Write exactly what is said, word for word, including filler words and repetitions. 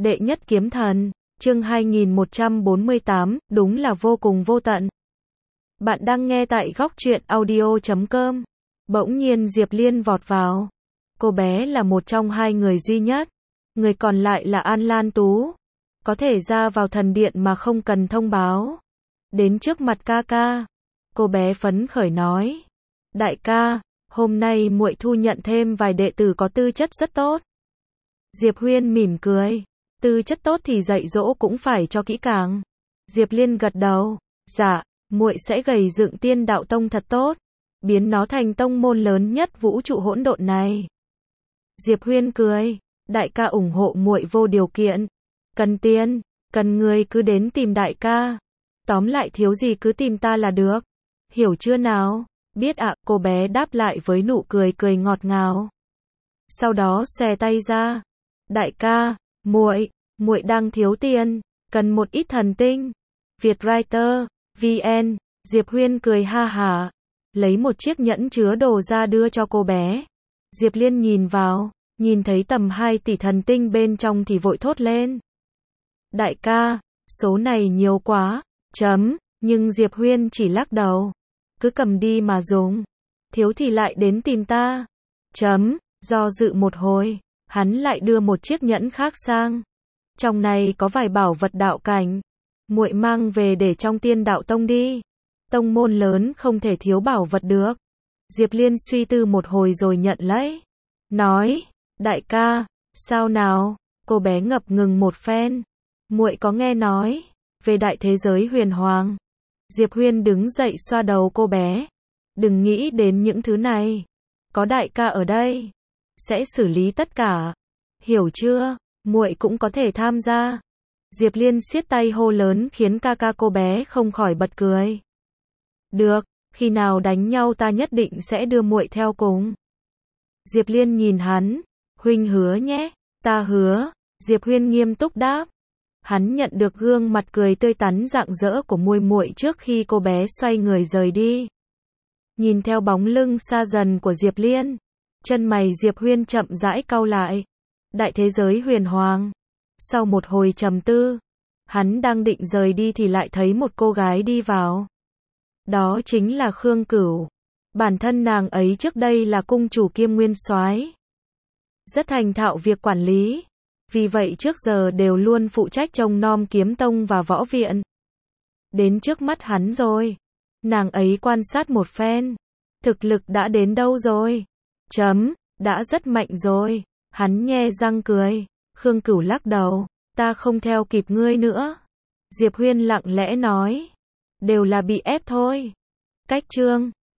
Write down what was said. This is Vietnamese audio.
Đệ nhất kiếm thần, chương hai nghìn một trăm bốn mươi tám, đúng là vô cùng vô tận. Bạn đang nghe tại góc truyện audio chấm com. Bỗng nhiên Diệp Liên vọt vào. Cô bé là một trong hai người duy nhất. Người còn lại là An Lan Tú. Có thể ra vào thần điện mà không cần thông báo. Đến trước mặt ca ca. Cô bé phấn khởi nói. Đại ca, hôm nay muội thu nhận thêm vài đệ tử có tư chất rất tốt. Diệp Huyên mỉm cười. Tư chất tốt thì dạy dỗ cũng phải cho kỹ càng. Diệp Liên gật đầu. Dạ, muội sẽ gầy dựng Tiên Đạo Tông thật tốt. Biến nó thành tông môn lớn nhất vũ trụ hỗn độn này. Diệp Huyên cười. Đại ca ủng hộ muội vô điều kiện. Cần tiền, cần người cứ đến tìm đại ca. Tóm lại thiếu gì cứ tìm ta là được. Hiểu chưa nào? Biết ạ, cô bé đáp lại với nụ cười cười ngọt ngào. Sau đó xòe tay ra. Đại ca, muội, muội đang thiếu tiền, cần một ít thần tinh. Vietwriter, vê en, Diệp Huyên cười ha hả, lấy một chiếc nhẫn chứa đồ ra đưa cho cô bé. Diệp Liên nhìn vào, nhìn thấy tầm hai tỷ thần tinh bên trong thì vội thốt lên. Đại ca, số này nhiều quá, chấm, nhưng Diệp Huyên chỉ lắc đầu. Cứ cầm đi mà dùng, thiếu thì lại đến tìm ta. Chấm, do dự một hồi, hắn lại đưa một chiếc nhẫn khác sang. Trong này có vài bảo vật đạo cảnh, muội mang về để trong Tiên Đạo Tông đi. Tông môn lớn không thể thiếu bảo vật được. Diệp Liên suy tư một hồi rồi nhận lấy. Nói, đại ca, sao nào? Cô bé ngập ngừng một phen. Muội có nghe nói về đại thế giới huyền hoàng. Diệp Huyên đứng dậy xoa đầu cô bé. Đừng nghĩ đến những thứ này. Có đại ca ở đây, sẽ xử lý tất cả. Hiểu chưa? Muội cũng có thể tham gia. Diệp Liên siết tay hô lớn khiến ca ca cô bé không khỏi bật cười. Được, khi nào đánh nhau ta nhất định sẽ đưa muội theo cùng. Diệp Liên nhìn hắn. Huynh hứa nhé. Ta hứa. Diệp Huyên nghiêm túc đáp. Hắn nhận được gương mặt cười tươi tắn rạng rỡ của muội muội trước khi cô bé xoay người rời đi. Nhìn theo bóng lưng xa dần của Diệp Liên, chân mày Diệp Huyên chậm rãi cau lại. Đại thế giới huyền hoàng. Sau một hồi trầm tư, hắn đang định rời đi thì lại thấy một cô gái đi vào. Đó chính là Khương Cửu. Bản thân nàng ấy trước đây là cung chủ kiêm nguyên soái, rất thành thạo việc quản lý. Vì vậy trước giờ đều luôn phụ trách trông nom kiếm tông và võ viện. Đến trước mắt hắn rồi. Nàng ấy quan sát một phen. Thực lực đã đến đâu rồi? Chấm, đã rất mạnh rồi. Hắn nhe răng cười. Khương Cửu lắc đầu. Ta không theo kịp ngươi nữa. Diệp Huyên lặng lẽ nói. Đều là bị ép thôi. Cách chương.